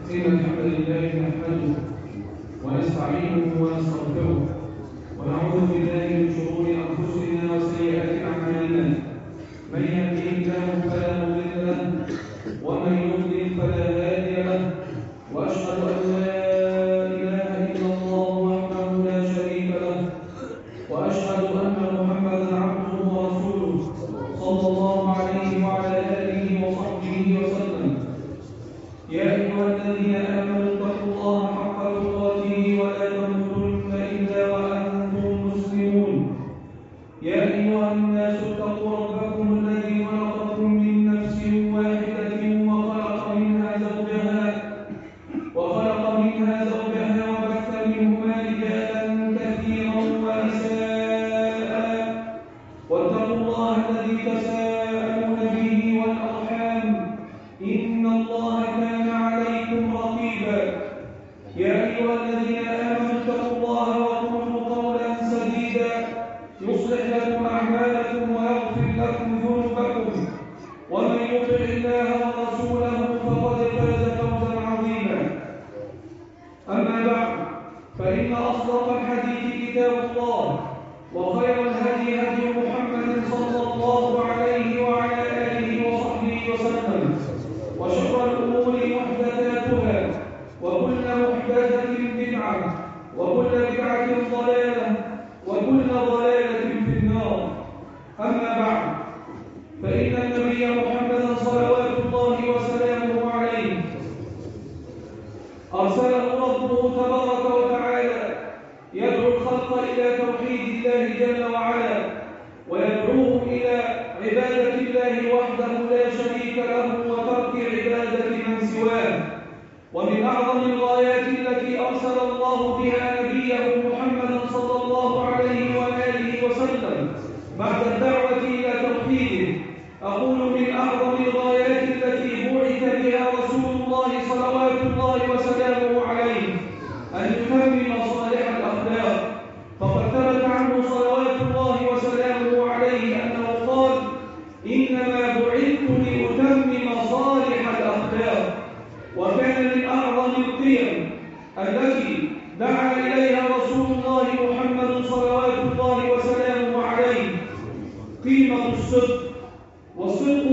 إن الحمد لله نحمده ونستعينه ونستغفره ونعوذ بالله من شرور أنفسنا وسيئات أعمالنا. من يهده الله فلا مضل له ومن يضلل فلا هادي له، وأشهد أن لا إله إلا الله وحده لا شريك له، وأشهد أن محمدا عبده ورسوله صلى الله عليه وعلى آله وصحبه وسلم. يا أيها الذين آمنوا اتقوا الله حق تقاته ولا تموتن إلا وأنتم مسلمون. يا أيها الناس اتقوا ربكم الذي خلقكم من نفس واحدة وخلق منها زوجها وبث منهما رجالا كثيرا ونساء، واتقوا الله الذي تساءلون به والأرحام إن الله كان عليكم رقيبا. يا أيها الذين آمنوا اتقوا الله وقولوا قولا سديدا يصلح لكم أعمالكم ويغفر لكم ذنوبكم، ومن يطع الله ورسوله فقد فاز فوزا عظيما. أما بعد، فإن أصدق الحديث كتاب الله، وخير الهدي هدي محمد صلى الله عليه وعلى آله وصحبه وسلم، وشر الأمور محدثاتها، وكل محدثة بدعة، وكل بدعة ضلالة، وكل ضلالة في النار. أما بعد، فإن النبي محمدا صلوات الله وسلامه عليه أرسله ربه تبارك وتعالى يدعو الخلق إلى توحيد الله جل وعلا، ويدعوهم إلى عبادة الله وحده لا شريك له وترك عبادة من سواه. ومن أعظم الغايات التي أرسل الله بها نبيه محمدا صلى الله عليه وآله وسلم بعد الدعوة إلى توحيده، أقول من أعظم الغايات التي بعث بها رسول الله صلوات الله وسلامه عليه أن يتمم صالح الأخلاق. فقد ثبت عنه صلوات الله وسلامه عليه أنه قال: إنما بعثت لأتمم صالح الأخلاق. وكان من أعظم القيم التي دعا إليها رسول الله محمد صلوات الله وسلامه عليه قيمة الصدق. والصدق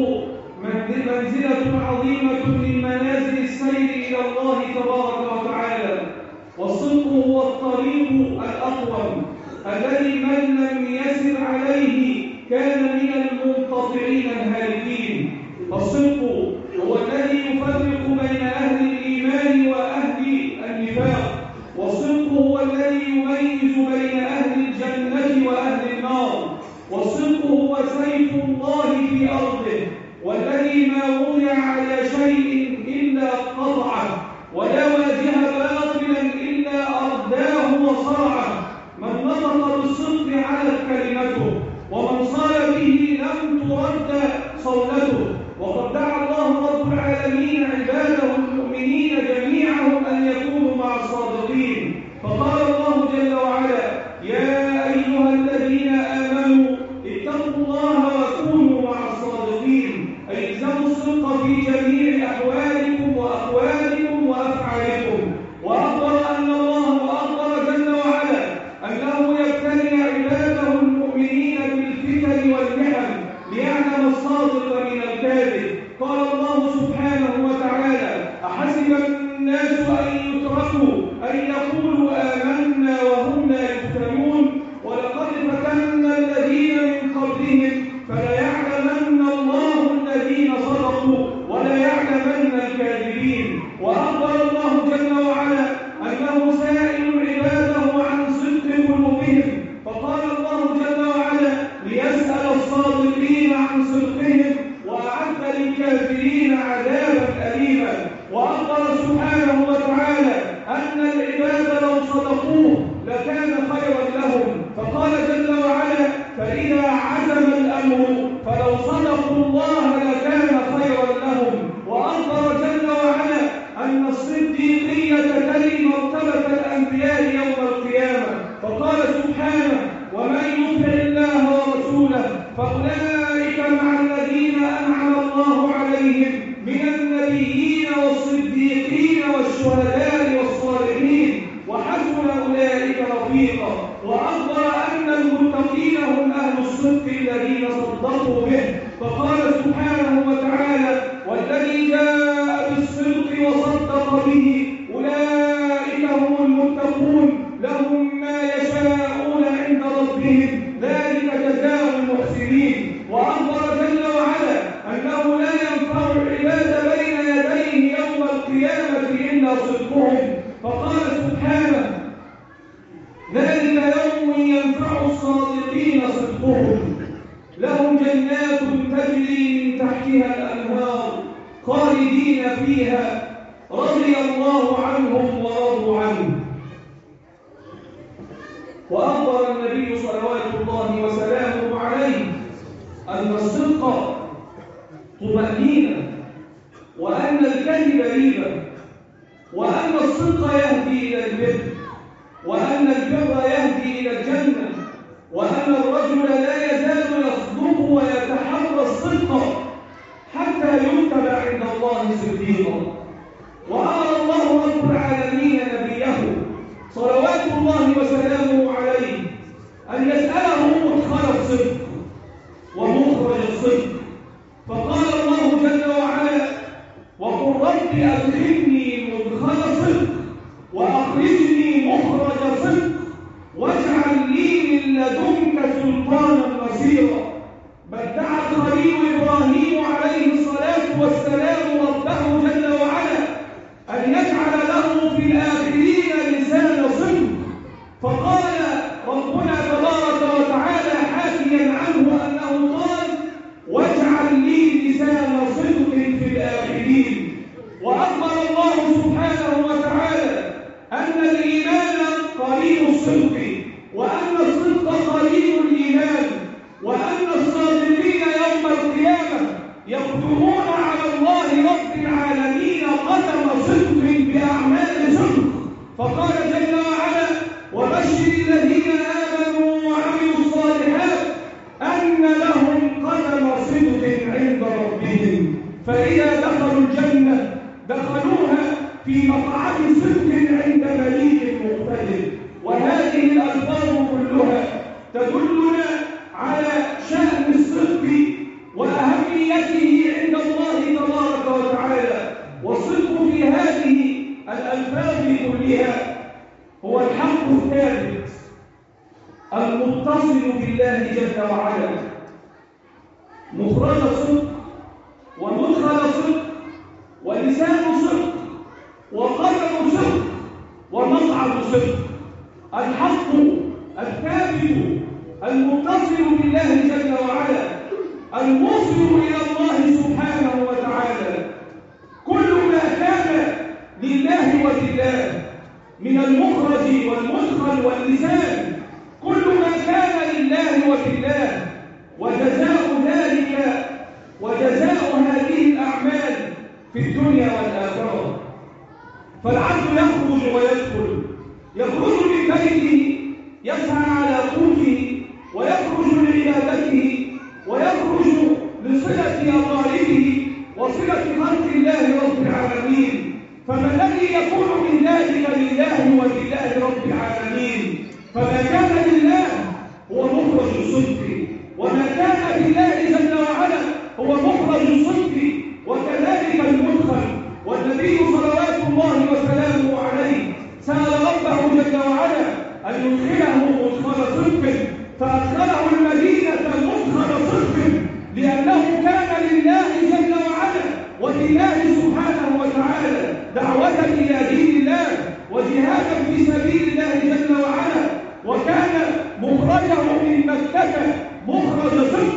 منزلة عظيمة من منازل السير إلى الله تبارك وتعالى. والصدق هو الطريق الأقوم الذي من لم يسر عليه كان من المنقطعين الهالكين. فالصدق هو الذي يفرق بين أهل الإيمان وأهل النفاق. والصدق هو الذي يميز بين أهل الجنة وأهل النار. والصدق هو سيف الله في أرضه، والذي ما وضع على شيء إلا قطعه، ولا واجه باطلا إلا أرداه وصرعه. من نطق بالصدق علت كلمته، ومن صال به لم ترد صولته. وقد دعا الله رب العالمين عباده المؤمنين جميعهم أن يكونوا مع الصادقين، فقال الله جل وعلا: يا أيها الذين آمنوا اتقوا الله وكونوا مع الصادقين. أي الزموا الصدق في جميع أحوالكم وأقوالكم وأفعالكم. وأخبر جل وعلا أنه يبتلي عباده المؤمنين بالفتن والمحن ليعلم الصادق من الكاذب. قال الله سبحانه وتعالى: أحسب الناس أن يتركوا أن يقولوا آمنا وهم لا يفتنون ولقد فتنا الذين من قبلهم فليعلمن الله الذين صدقوا وليعلمن الكاذبين. وأخبر الله جل وعلا أنه سائل عباده عن صدق قلوبهم، فقال الله جل وعلا: ليسأل الصادقين عن صدقهم وأعد للكافرين عذابا أليما. وأخبر سبحانه وتعالى أن العباد لو صدقوه لكان خيرا لهم، فقال جل وعلا: فإذا عزم الأمر فلو صدقوا الله لكان خيرا لهم. وأخبر جل وعلا أن الصديقية تلي مرتبة الأنبياء يوم القيامة، فقال سبحانه: ومن يطع الله ورسوله فأولئك مع الذين أنعم الله عليهم من النبيين والصديقين والشهداء خالدين فيها رضي الله عنهم ورضوا عنه. وأخبر النبي صلوات الله وسلامه عليه أن الصدق طمأنينة، وأن الكذب ريبة، وأن الصدق يهدي إلى البر، وأن البر يهدي إلى الجنة، وأن الرجل لا يزال يصدق ويتحرى الصدق حتى يكتب عند الله صديقا. وأمر الله رب العالمين نبيه صلوات الله وسلامه عليه أن يسأله مدخل الصدق ومخرج الصدق، فقال الله جل وعلا: وقل رب أدخلني مدخل صدق وأخرجني مخرج صدق واجعل لي من لدنك سلطانا نصيرا. بل دعا الخليل إبراهيم عليه الصلاة والسلام ربه جل وعلا أن يجعل له في الآخرين لسان صدق، فقال ربنا تبارك وتعالى حاكيا عنه أنه قال: واجعل لي لسان صدق في الآخرين. وأخبر الله سبحانه وتعالى أن الإيمان قرين الصدق، وأن الصدق قرين الإيمان، وأن الصادقين يوم القيامة يقدمون على الله رب العالمين قدم صدق بأعمال صدق. فقال جل وعلا: وبشر الذين آمنوا وعملوا الصالحات أن لهم قدم صدق عند ربهم، فإذا دخلوا الجنة دخلوها في مقعد صدق عند مليك مقتدر. وهذه الألفاظ كلها تدلنا على شأن الصدق وأهميته عند الله تبارك وتعالى. والصدق في هذه الألفاظ كلها هو الحق الثابت المتصل بالله جل وعلا، مخرج صدق ومدخل صدق ولسان صدق وقدم صدق ومصعد صدق. الحق الثابت المتصل بالله جل وعلا الموصل إلى الله سبحانه وتعالى. كل ما كان لله ولله من المخرج والمدخل واللسان، كل ما كان لله ولله، وجزاء ذلك وجزاء هذه الأعمال في الدنيا والآخرة. فالعبد يخرج ويدخل، يخرج من بيته يسعى على قوته، ويخرج لعبادته، ويخرج لصلة أقاربه وصلة خلق الله رب العالمين. فما الذي يكون من ذلك لله ولله رب العالمين؟ فما كان لله هو مخرج الصدق، وما كان لله جل وعلا هو مخرج الصدق، وكذلك المدخل. والنبي صلوات الله وسلامه عليه سأل ربه جل وعلا أن يدخله مدخل صدق، فأدخله المدينة مدخل صدق، لأنه كان لله جل وعلا ولله سبحانه وتعالى دعوة إلى دين الله وجهادا في سبيل الله جل وعلا. وكان مخرجه من مكة مخرج صدق،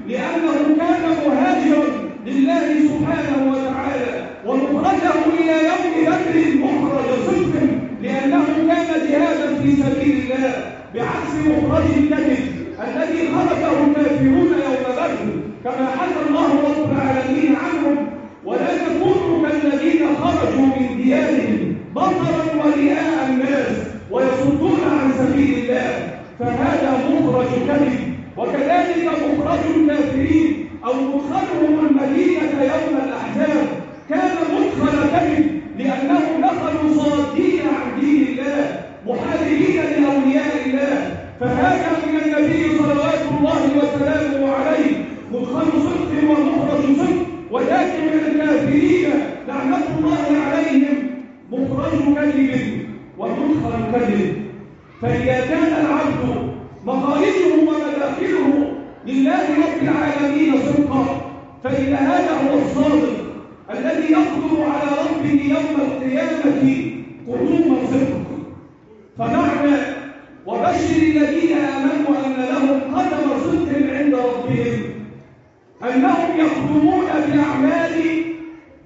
لأنه كان مهاجرا لله سبحانه وتعالى، ومخرجه إلى يوم بدر مخرج صدق، لأنه كان جهادا في سبيل الله، بعكس مخرج الكذب الذي خرجه الكافرون يوم بدر كما حكى الله رب العالمين عنهم: ولا تكونوا كالذين خرجوا من ديارهم بطرا ورئاء الناس ويصدون عن سبيل الله، فهذا مخرج كذب. وكذلك مخرج الكافرين أو مدخلهم المدينة يوم الأحزاب كان مدخل كذب، لأنهم دخلوا صادين عن دين الله محاربين لأولياء الله. فهذا من النبي صلوات الله وسلامه عليه مدخل صدق ومخرج صدق، ولكن من الكافرين لعنة الله عليهم مخرج كذب ومدخل كذب. فإذا كان العبد مخارجه ومداخله لله رب العالمين صدقا، فإن هذا هو الصادق الذي يقدر على ربه يوم القيامة قدوم صدق. فمعنى وبشر الذين آمنوا أن لهم قدم صدق عند ربهم أنهم يقدمون بأعمال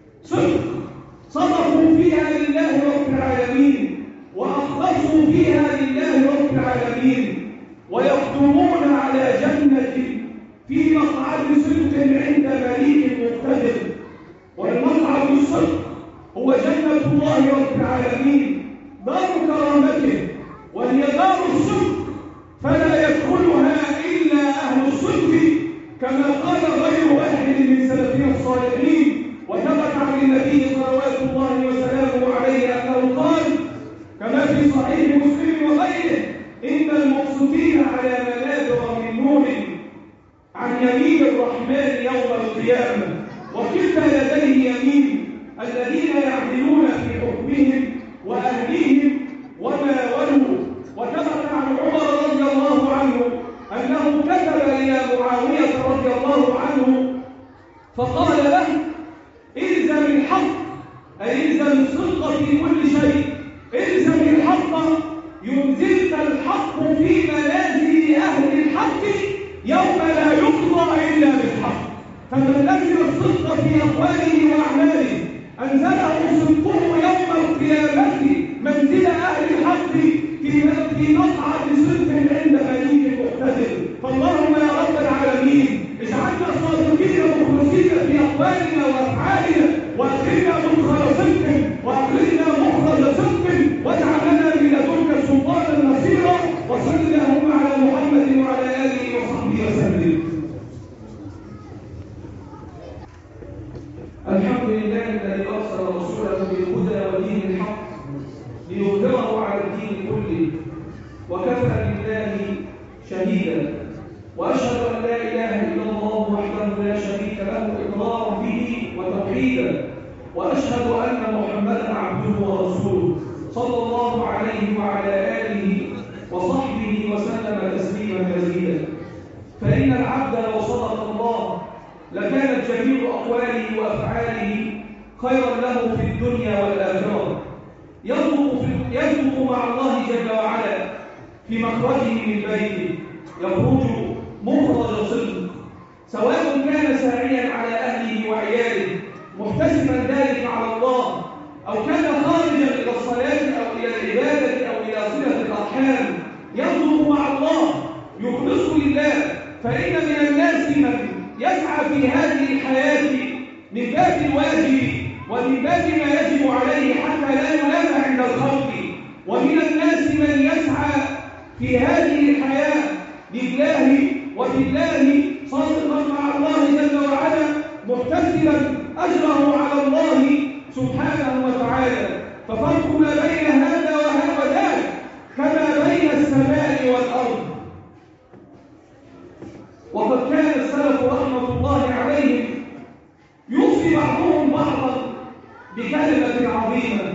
فيها لله رب العالمين وأخلصوا فيها لله رب العالمين، ويقدمون على جنة في مقعد صدق عند مليك مقتدر. والمقعد الصدق هو جنة الله رب العالمين دار كرامته، وهي دار الصدق فلا يدخلها إلا أهل الصدق، كما قال غير واحد من سلفنا الصالحين. وثبت عن النبي صلوات الله وسلامه عليه أنه قال كما في صحيح مسلم وغيره: إن المقسطين على منابر من نور عن يمين الرحمن يوم القيامة، وكلتا يديه يمين، الذين يعدلون في حكمهم وأهليهم وما ولوا. وثبت عن عمر رضي الله عنه أنه كتب إلى معاوية رضي الله عنه فقال له: إلزم الحق، أي إلزم الصدق في كل شيء، إلزم الحق ينزلك الحق في منازل أهل الحق يوم لا يقضى إلا بالحق. فمن لزم الصدق في أقواله وأعماله أنزله صدقه يوم القيامة منزل أهل الحق في مقعد صدق عند مليك مقتدر. فاللهم يا رب العالمين اجعلنا صادقين مخلصين في أقوالنا وأفعالنا، وأخرجنا مدخل صدق وأخرجنا مخرج صدق، واجعل لنا من لدنك سلطانا نصيرا. وصل اللهم على محمد وعلى آله وصحبه وسلم. الحمد لله الذي أرسل رسوله بالهدى ودين الحق ليظهره على الدين كله، وكفى بالله شهيدا. وأشهد أن لا إله إلا الله وحده لا شريك له إقرارا به وتوحيدا، وأشهد أن محمدا عبده ورسوله صلى الله عليه وعلى آله وصحبه وسلم تسليما مزيدا. فإن العبد لو صدق الله لكانت جميع أقواله وأفعاله خيرا له في الدنيا والآخرة. يصدق مع الله جل وعلا في مخرجه من بيته، يخرج مخرج صدق، سواء كان ساعيا على أهله وعياله محتسبا ذلك على الله، أو كان خارجا إلى الصلاة أو إلى العبادة أو إلى صلة الأرحام، يصدق مع الله يخلص لله. فإن من الناس من يسعى في هذه الحياة من باب الواجب ومن باب ما يجب عليه حتى لا يلام عند الخلق، ومن الناس من يسعى في هذه الحياة لله وبالله صادقا مع الله جل وعلا محتسبا أجره على الله سبحانه وتعالى. ففرق ما بين هذا وذاك كما بين السماء والأرض. وقد كان السلف رحمة الله عليهم يوصي بعضهم بعضا بكلمة عظيمة: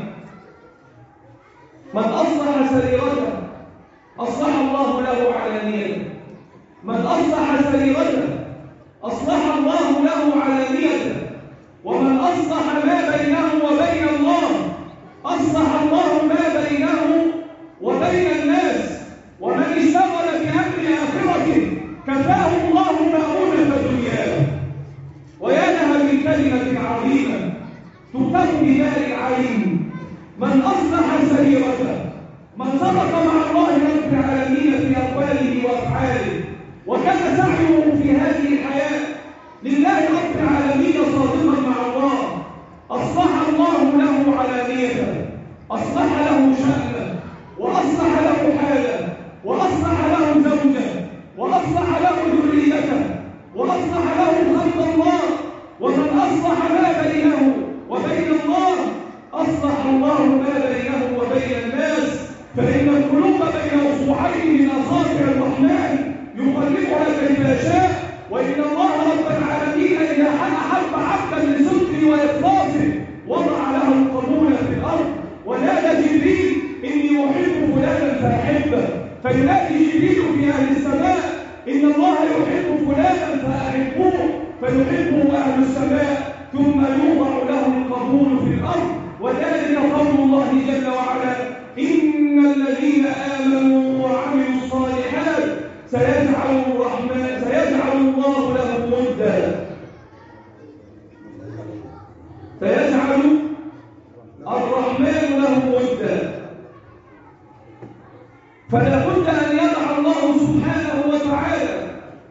من أصلح سريرته أصلح الله له علانيته، من أصلح سريرته أصلح الله له علانيته، ومن أصلح ما بينه وبين الله أصلح الله ما بينه وبين الناس. ومن اشتغل بأمر آخرته كفاه الله مؤونة دنياه. ويا لها من كلمة عظيمة تكتب بمال العين: من أصلح سريرته، من صدق مع الله رب العالمين في أقواله وأفعاله، وكان سعيه في هذه الحياة لله رب العالمين صادقا مع الله، أصلح الله له علانيته، أصلح له شأنه، وأصلح له حاله، وأصلح له زوجه، وأصلح له ذريته، وأصلح له خلق الله. ومن أصلح ما بينه وبين الله أصلح الله ما بينه وبين الناس. فإن القلوب بين أصبعين من أصابع الرحمن يقلبها كيف يشاء. وإن الله رب العالمين إذا أحب عبدا لصدقه وإخلاصه وضع له القبول في الأرض. ونادى جبريل: إني أحب فلانا فأحبه، فينادي جبريل في أهل السماء: إن الله يحب فلانا فأحبوه، فيحبه أهل السماء، ثم يوضع له القبول في الأرض. وذلك قول الله جل وعلا: إن الذين آمنوا وعملوا الصالحات سيجعل الله لهم ودا. سيجعل الرحمن له ودا. فلا بد أن يضع الله سبحانه وتعالى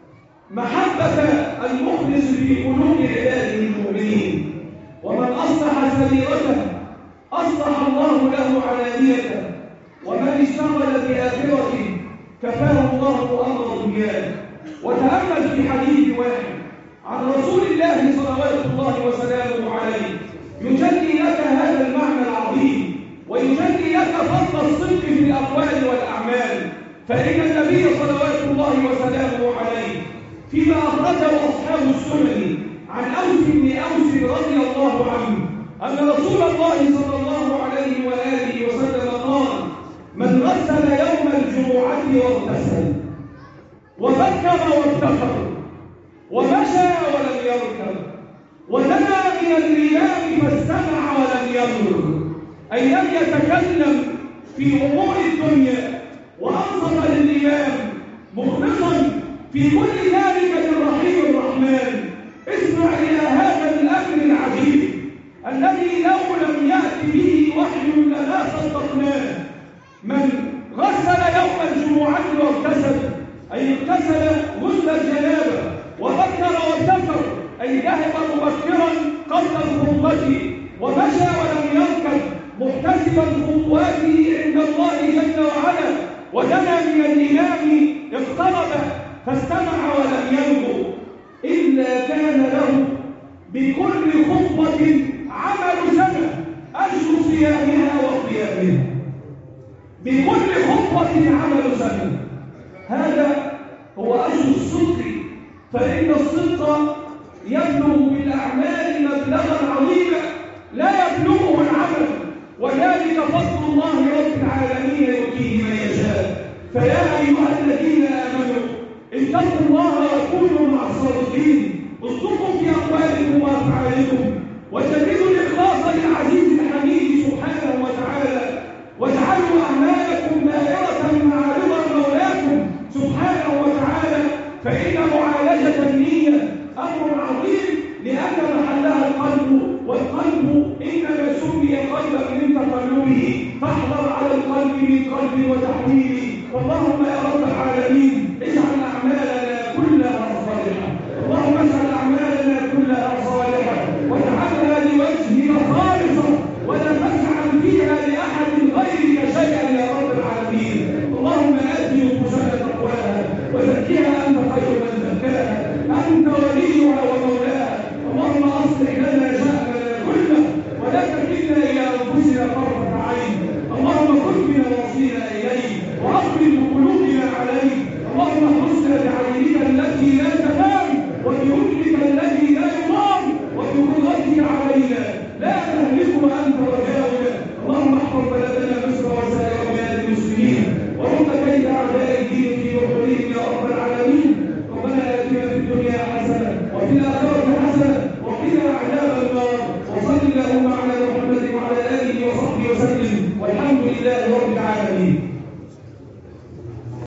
محبة المخلص في قلوب عباده المؤمنين. ومن أصلح سريرته أصلح الله له علانيته، ومن اشتغل بآخرته كفاه الله أمر دنياه. وتأمل في حديث واحد عن رسول الله صلوات الله وسلامه عليه يجلي لك هذا المعنى العظيم، ويجلي لك فضل الصدق في الأقوال والأعمال. فإن النبي صلوات الله وسلامه عليه فيما أخرجه أصحاب السنن عن أوس بن أوس رضي الله عنه أن رسول الله صلى الله عليه وآله وسلم قال: من غسل يوم الجمعة واغتسل وبكر وابتكر ومشى ولم يركب ودنا من الإمام فاستمع ولم ينظر، أي لم يتكلم في أمور الدنيا وأنصت للإمام مخلصا في كل ذلك للرحيم الرحمن. اسمع إلى هذا الأمر العجيب الذي لو لم يأتي به وحي لما صدقناه. من غسل يوم الجمعة واغتسل، أي اغتسل غسل الجنابة، وبكر وابتكر، أي ذهب مبكرا قبل الخطبة، ومشى ولم يركب محتسبا خطواته عند الله جل وعلا، ودنا من الإمام اقترب فاستمع ولم ينظر، إلا كان له بكل خطبة عمل سنة أجر صيامها وقيامها. بكل خطبة عمل سنة، هذا هو أجر الصدق. فإن الصدق يبلغ بالأعمال مبلغا عظيما لا يبلغه العمل، وذلك فضل الله رب العالمين يؤتيه من يشاء. فيا أيها الذين آمنوا اتقوا الله وكونوا مع الصادقين، اصدقوا في أقوالكم وأفعالكم، وجددوا الإخلاص للعزيز الحميد سبحانه وتعالى، واجعلوا أعمالكم دائرة مع رضا مولاكم سبحانه وتعالى. فإن معالجة النية أمر عظيم، لأن محلها القلب، والقلب إنما سمي قلبا من تقلبه، فاحذر على القلب من قلب وتحويله. اللهم يا رب العالمين اجعل أعمالنا كلها صالحة، اللهم اجعل أعمالنا كلها صالحة، واجعلها لوجهك خالصة، ولا تجعل فيها لأحد غيرك شيئا يا رب العالمين. اللهم آت نفوسنا تقواها وزكها أنت خير من زكاها، أنت وليها ومولاها. اللهم أصلح لنا شأننا كله، ولا تكلنا إلى أنفسنا طرفة عين. اللهم كن بنا وصينا إليك، وأقبل بقلوبنا عليك. اللهم احرسنا بعينك التي لا تنام، وبوجهك الذي لا ينام، وبقدرتك علينا لا تهلك وأنت رجاؤنا. اللهم احفظ بلدنا مصر وسائر بلاد المسلمين، ورد كيد أعداء الدين في نحورهم يا رب العالمين. ربنا آتنا في الدنيا حسنة وفي الآخرة